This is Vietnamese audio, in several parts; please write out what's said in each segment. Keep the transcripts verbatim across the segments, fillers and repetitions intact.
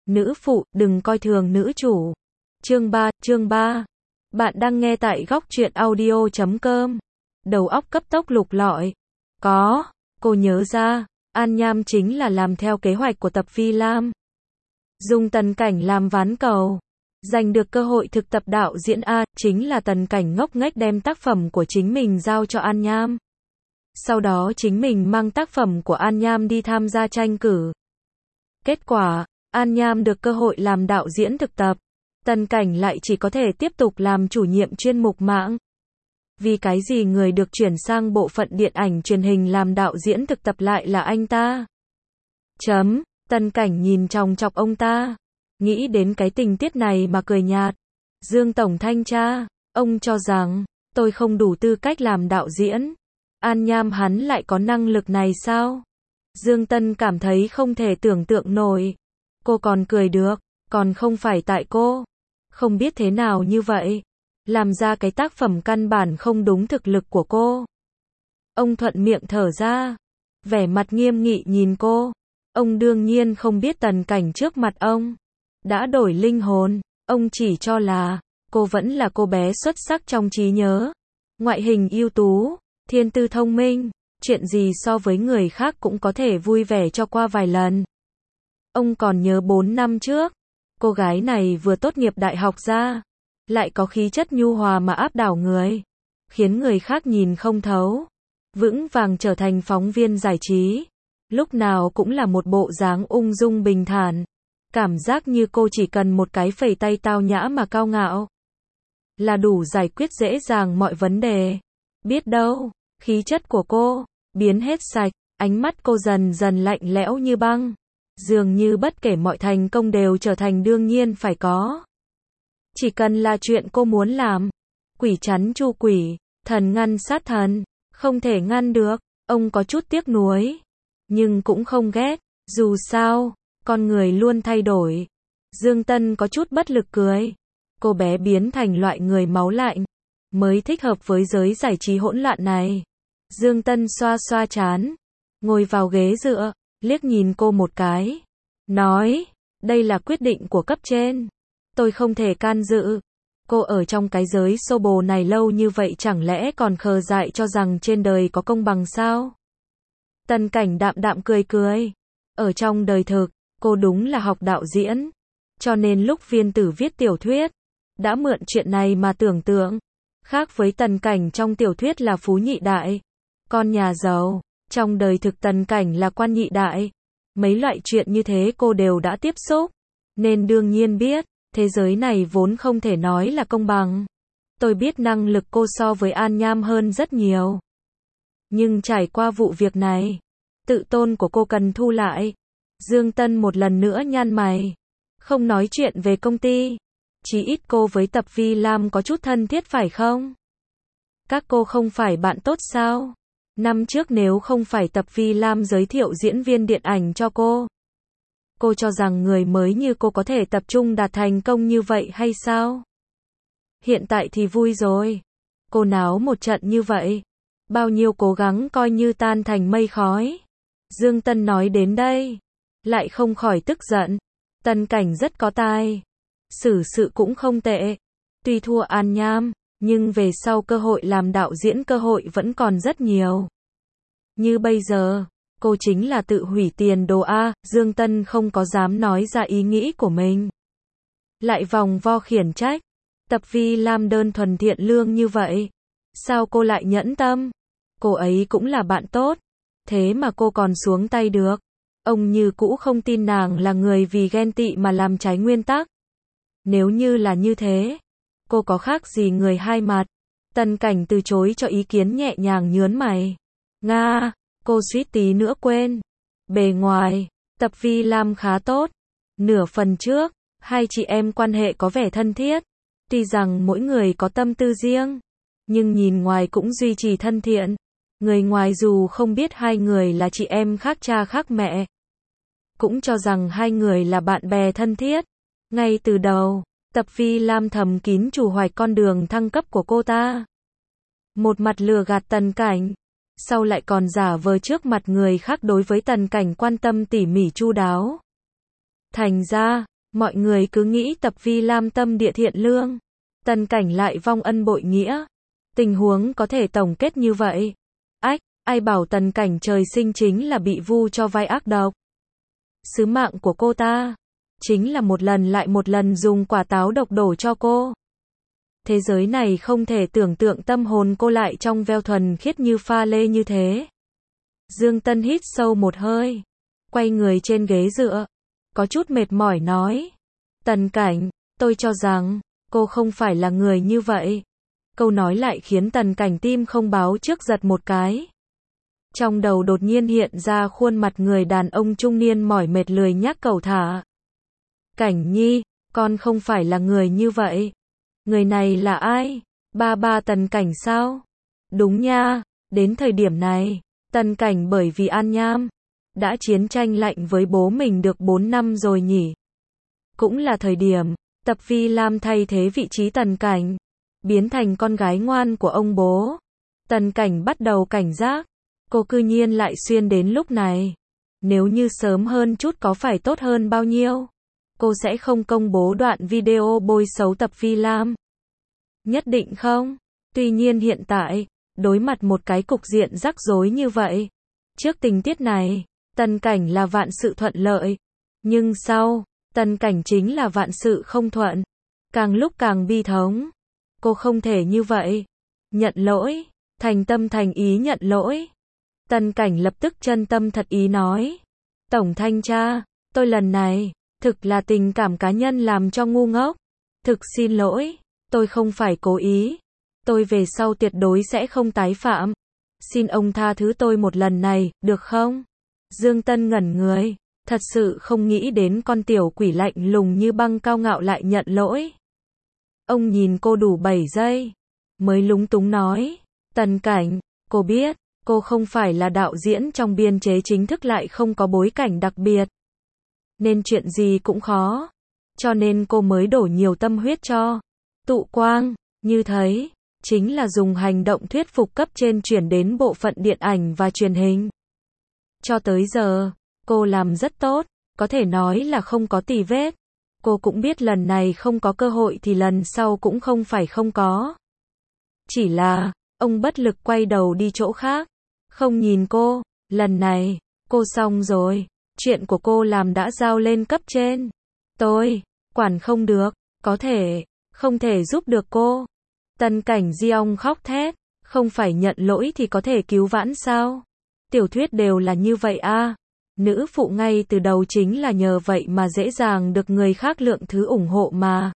Nữ phụ, đừng coi thường nữ chủ. Chương ba, chương ba. Bạn đang nghe tại góc truyện audio chấm com. Đầu óc cấp tốc lục lọi. Có, cô nhớ ra, An Nham chính là làm theo kế hoạch của Tập Phi Lam. Dùng Tần Cảnh làm ván cầu. Giành được cơ hội thực tập đạo diễn A, chính là Tần Cảnh ngốc nghếch đem tác phẩm của chính mình giao cho An Nham. Sau đó chính mình mang tác phẩm của An Nham đi tham gia tranh cử. Kết quả, An Nham được cơ hội làm đạo diễn thực tập. Tần Cảnh lại chỉ có thể tiếp tục làm chủ nhiệm chuyên mục mạng. Vì cái gì người được chuyển sang bộ phận điện ảnh truyền hình làm đạo diễn thực tập lại là anh ta? Chấm, Tần Cảnh nhìn chòng chọc ông ta. Nghĩ đến cái tình tiết này mà cười nhạt. Dương Tổng Thanh tra, ông cho rằng, tôi không đủ tư cách làm đạo diễn. An Nham hắn lại có năng lực này sao? Dương Tân cảm thấy không thể tưởng tượng nổi. Cô còn cười được, còn không phải tại cô. Không biết thế nào như vậy. Làm ra cái tác phẩm căn bản không đúng thực lực của cô. Ông thuận miệng thở ra. Vẻ mặt nghiêm nghị nhìn cô. Ông đương nhiên không biết Tần Cảnh trước mặt ông đã đổi linh hồn. Ông chỉ cho là cô vẫn là cô bé xuất sắc trong trí nhớ. Ngoại hình ưu tú, thiên tư thông minh. Chuyện gì so với người khác cũng có thể vui vẻ cho qua vài lần. Ông còn nhớ bốn năm trước, cô gái này vừa tốt nghiệp đại học ra, lại có khí chất nhu hòa mà áp đảo người, khiến người khác nhìn không thấu. Vững vàng trở thành phóng viên giải trí, lúc nào cũng là một bộ dáng ung dung bình thản. Cảm giác như cô chỉ cần một cái phẩy tay tao nhã mà cao ngạo, là đủ giải quyết dễ dàng mọi vấn đề. Biết đâu, khí chất của cô biến hết sạch, ánh mắt cô dần dần lạnh lẽo như băng. Dường như bất kể mọi thành công đều trở thành đương nhiên phải có. Chỉ cần là chuyện cô muốn làm. Quỷ chắn chu quỷ, thần ngăn sát thần, không thể ngăn được. Ông có chút tiếc nuối, nhưng cũng không ghét. Dù sao, con người luôn thay đổi. Dương Tân có chút bất lực cười. Cô bé biến thành loại người máu lạnh, mới thích hợp với giới giải trí hỗn loạn này. Dương Tân xoa xoa trán, ngồi vào ghế dựa, liếc nhìn cô một cái, nói, đây là quyết định của cấp trên, tôi không thể can dự. Cô ở trong cái giới xô bồ này lâu như vậy chẳng lẽ còn khờ dại cho rằng trên đời có công bằng sao? Tần Cảnh đạm đạm cười cười, ở trong đời thực, cô đúng là học đạo diễn, cho nên lúc Viên Tử viết tiểu thuyết, đã mượn chuyện này mà tưởng tượng. Khác với Tần Cảnh trong tiểu thuyết là phú nhị đại, con nhà giàu, trong đời thực Tần Cảnh là quan nhị đại. Mấy loại chuyện như thế cô đều đã tiếp xúc, nên đương nhiên biết, thế giới này vốn không thể nói là công bằng. Tôi biết năng lực cô so với An Nham hơn rất nhiều. Nhưng trải qua vụ việc này, tự tôn của cô cần thu lại. Dương Tân một lần nữa nhăn mày. Không nói chuyện về công ty. Chí ít cô với Tập Vi Lam có chút thân thiết phải không? Các cô không phải bạn tốt sao? Năm trước nếu không phải Tập Vi Lam giới thiệu diễn viên điện ảnh cho cô, cô cho rằng người mới như cô có thể tập trung đạt thành công như vậy hay sao? Hiện tại thì vui rồi. Cô náo một trận như vậy, bao nhiêu cố gắng coi như tan thành mây khói. Dương Tân nói đến đây, lại không khỏi tức giận. Tần Cảnh rất có tài, xử sự cũng không tệ. Tuy thua An Nham, nhưng về sau cơ hội làm đạo diễn cơ hội vẫn còn rất nhiều. Như bây giờ, cô chính là tự hủy tiền đồ A. Dương Tân không có dám nói ra ý nghĩ của mình. Lại vòng vo khiển trách. Tập Vi Lam đơn thuần thiện lương như vậy, sao cô lại nhẫn tâm? Cô ấy cũng là bạn tốt, thế mà cô còn xuống tay được. Ông như cũ không tin nàng là người vì ghen tị mà làm trái nguyên tắc. Nếu như là như thế, cô có khác gì người hai mặt? Tần Cảnh từ chối cho ý kiến nhẹ nhàng nhớn mày. Nga, cô suýt tí nữa quên. Bề ngoài, Tập Vi Lam khá tốt. Nửa phần trước, hai chị em quan hệ có vẻ thân thiết. Tuy rằng mỗi người có tâm tư riêng, nhưng nhìn ngoài cũng duy trì thân thiện. Người ngoài dù không biết hai người là chị em khác cha khác mẹ, cũng cho rằng hai người là bạn bè thân thiết. Ngay từ đầu, Tập Vi Lam thầm kín chủ hoạch con đường thăng cấp của cô ta. Một mặt lừa gạt Tần Cảnh, sau lại còn giả vờ trước mặt người khác đối với Tần Cảnh quan tâm tỉ mỉ chu đáo. Thành ra, Mọi người cứ nghĩ Tập Vi Lam tâm địa thiện lương, Tần Cảnh lại vong ân bội nghĩa. Tình huống có thể tổng kết như vậy. Ách, ai bảo Tần Cảnh trời sinh chính là bị vu cho vai ác độc. Sứ mạng của cô ta chính là một lần lại một lần dùng quả táo độc đổ cho cô. Thế giới này không thể tưởng tượng tâm hồn cô lại trong veo thuần khiết như pha lê như thế. Dương Tân hít sâu một hơi, quay người trên ghế dựa, có chút mệt mỏi nói. Tần Cảnh, tôi cho rằng, cô không phải là người như vậy. Câu nói lại khiến Tần Cảnh tim không báo trước giật một cái. Trong đầu đột nhiên hiện ra khuôn mặt người đàn ông trung niên mỏi mệt lười nhác cẩu thả. Cảnh Nhi, con không phải là người như vậy. Người này là ai? Ba ba Tần Cảnh sao? Đúng nha, đến thời điểm này, Tần Cảnh bởi vì An Nham đã chiến tranh lạnh với bố mình được bốn năm rồi nhỉ. Cũng là thời điểm Tập Vi Lam thay thế vị trí Tần Cảnh, biến thành con gái ngoan của ông bố. Tần Cảnh bắt đầu cảnh giác, cô cư nhiên lại xuyên đến lúc này. Nếu như sớm hơn chút có phải tốt hơn bao nhiêu? Cô sẽ không công bố đoạn video bôi xấu Tập Vi Lam. Nhất định không? Tuy nhiên hiện tại, đối mặt một cái cục diện rắc rối như vậy, trước tình tiết này, Tần Cảnh là vạn sự thuận lợi. Nhưng sau, Tần Cảnh chính là vạn sự không thuận. Càng lúc càng bi thống. Cô không thể như vậy. Nhận lỗi, thành tâm thành ý nhận lỗi. Tần Cảnh lập tức chân tâm thật ý nói. Tổng thanh tra, tôi lần này, thực là tình cảm cá nhân làm cho ngu ngốc. Thực xin lỗi, tôi không phải cố ý. Tôi về sau tuyệt đối sẽ không tái phạm. Xin ông tha thứ tôi một lần này, được không? Dương Tân ngẩn người, thật sự không nghĩ đến con tiểu quỷ lạnh lùng như băng cao ngạo lại nhận lỗi. Ông nhìn cô đủ bảy giây, mới lúng túng nói. Tần Cảnh, cô biết, cô không phải là đạo diễn trong biên chế chính thức lại không có bối cảnh đặc biệt. Nên chuyện gì cũng khó. Cho nên cô mới đổ nhiều tâm huyết cho. Tụ Quang, như thấy, chính là dùng hành động thuyết phục cấp trên chuyển đến bộ phận điện ảnh và truyền hình. Cho tới giờ, cô làm rất tốt, có thể nói là không có tì vết. Cô cũng biết lần này không có cơ hội thì lần sau cũng không phải không có. Chỉ là, ông bất lực quay đầu đi chỗ khác, không nhìn cô. Lần này, cô xong rồi, chuyện của cô làm đã giao lên cấp trên. Tôi, quản không được, có thể, không thể giúp được cô. Tần Cảnh Diong khóc thét, không phải nhận lỗi thì có thể cứu vãn sao? Tiểu thuyết đều là như vậy a. Nữ phụ ngay từ đầu chính là nhờ vậy mà dễ dàng được người khác lượng thứ ủng hộ mà.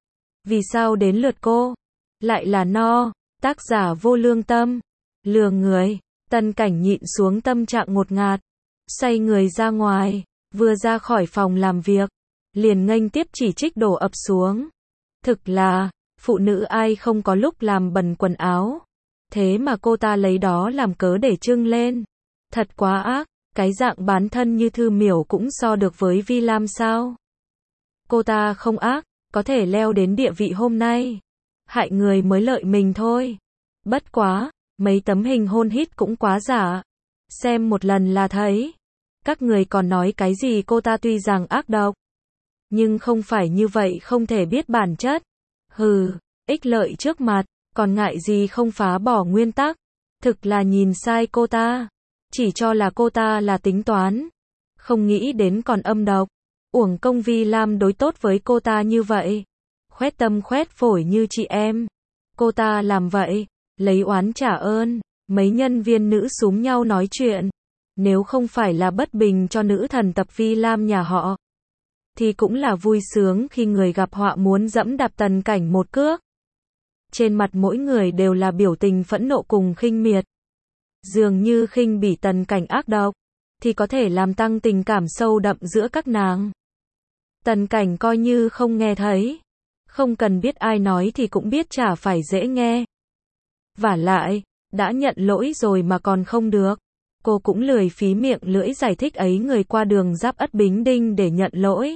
Vì sao đến lượt cô? Lại là no, tác giả vô lương tâm, lừa người. Tần Cảnh nhịn xuống tâm trạng ngột ngạt, xoay người ra ngoài, vừa ra khỏi phòng làm việc, liền nghênh tiếp chỉ trích đổ ập xuống. Thực là, phụ nữ ai không có lúc làm bẩn quần áo. Thế mà cô ta lấy đó làm cớ để trưng lên. Thật quá ác, cái dạng bán thân như Thư Miểu cũng so được với Vi Lam sao? Cô ta không ác, có thể leo đến địa vị hôm nay. Hại người mới lợi mình thôi. Bất quá, mấy tấm hình hôn hít cũng quá giả. Xem một lần là thấy. Các người còn nói cái gì cô ta tuy rằng ác độc. Nhưng không phải như vậy không thể biết bản chất. Hừ, ích lợi trước mặt, còn ngại gì không phá bỏ nguyên tắc. Thực là nhìn sai cô ta. Chỉ cho là cô ta là tính toán. Không nghĩ đến còn âm độc. Uổng công Vi Lam đối tốt với cô ta như vậy. Khoét tâm khoét phổi như chị em. Cô ta làm vậy, lấy oán trả ơn. Mấy nhân viên nữ súm nhau nói chuyện. Nếu không phải là bất bình cho nữ thần Tập Vi Lam nhà họ, thì cũng là vui sướng khi người gặp họa muốn dẫm đạp Tần Cảnh một cước. Trên mặt mỗi người đều là biểu tình phẫn nộ cùng khinh miệt. Dường như khinh bỉ Tần Cảnh ác độc, thì có thể làm tăng tình cảm sâu đậm giữa các nàng. Tần Cảnh coi như không nghe thấy. Không cần biết ai nói thì cũng biết chả phải dễ nghe. Vả lại, đã nhận lỗi rồi mà còn không được. Cô cũng lười phí miệng lưỡi giải thích ấy người qua đường Giáp Ất Bính Đinh để nhận lỗi.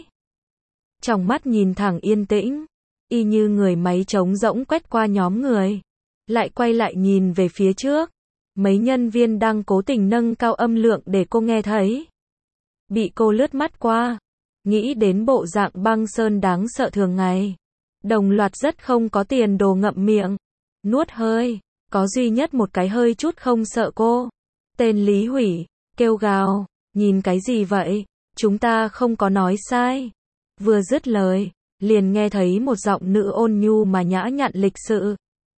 Trong mắt nhìn thẳng yên tĩnh, y như người máy trống rỗng quét qua nhóm người. Lại quay lại nhìn về phía trước. Mấy nhân viên đang cố tình nâng cao âm lượng để cô nghe thấy. Bị cô lướt mắt qua. nghĩ đến bộ dạng băng sơn đáng sợ thường ngày. Đồng loạt rất không có tiền đồ ngậm miệng, nuốt hơi, có duy nhất một cái hơi chút không sợ cô. Tên Lý Hủy, kêu gào, nhìn cái gì vậy, chúng ta không có nói sai. Vừa dứt lời, liền nghe thấy một giọng nữ ôn nhu mà nhã nhặn lịch sự.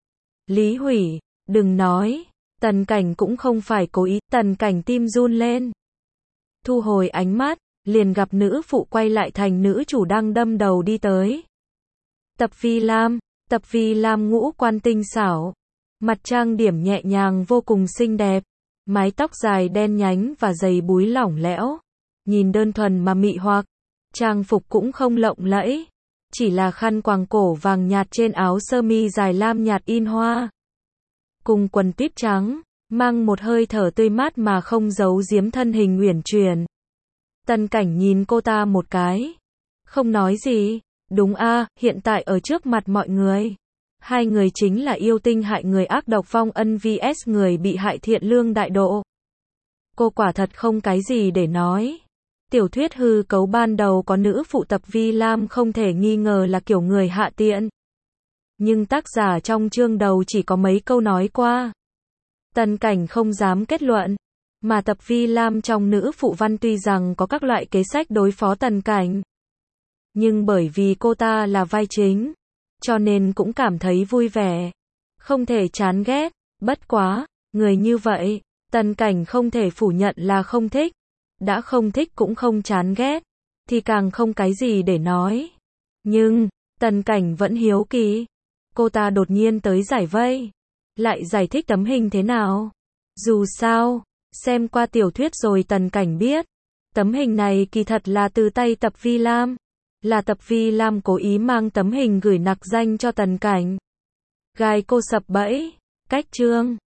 Lý Hủy, đừng nói, Tần Cảnh cũng không phải cố ý, Tần Cảnh tim run lên. Thu hồi ánh mắt, liền gặp nữ phụ quay lại thành nữ chủ đang đâm đầu đi tới. Tập Vi Lam, Tập Vi Lam ngũ quan tinh xảo, mặt trang điểm nhẹ nhàng vô cùng xinh đẹp, mái tóc dài đen nhánh và giày búi lỏng lẽo, nhìn đơn thuần mà mị hoặc, trang phục cũng không lộng lẫy, chỉ là khăn quàng cổ vàng nhạt trên áo sơ mi dài lam nhạt in hoa, cùng quần típ trắng, mang một hơi thở tươi mát mà không giấu giếm thân hình uyển chuyển. Tần Cảnh nhìn cô ta một cái, không nói gì. Đúng a, hiện tại ở trước mặt mọi người, hai người chính là yêu tinh hại người ác độc Phong Ân vs người bị hại thiện lương đại độ. Cô quả thật không cái gì để nói. Tiểu thuyết hư cấu ban đầu có nữ phụ Tập Vi Lam không thể nghi ngờ là kiểu người hạ tiện. Nhưng tác giả trong chương đầu chỉ có mấy câu nói qua. Tần Cảnh không dám kết luận. Mà Tập Vi Lam trong nữ phụ văn tuy rằng có các loại kế sách đối phó Tần Cảnh, nhưng bởi vì cô ta là vai chính, cho nên cũng cảm thấy vui vẻ, không thể chán ghét. Bất quá, người như vậy, Tần Cảnh không thể phủ nhận là không thích. Đã không thích cũng không chán ghét, thì càng không cái gì để nói. Nhưng, Tần Cảnh vẫn hiếu kỳ. Cô ta đột nhiên tới giải vây, lại giải thích tấm hình thế nào. Dù sao, xem qua tiểu thuyết rồi Tần Cảnh biết, tấm hình này kỳ thật là từ tay Tập Vi Lam. Là Tập Vi Lam cố ý mang tấm hình gửi nặc danh cho Tần Cảnh. Gai cô sập bẫy. Cách chương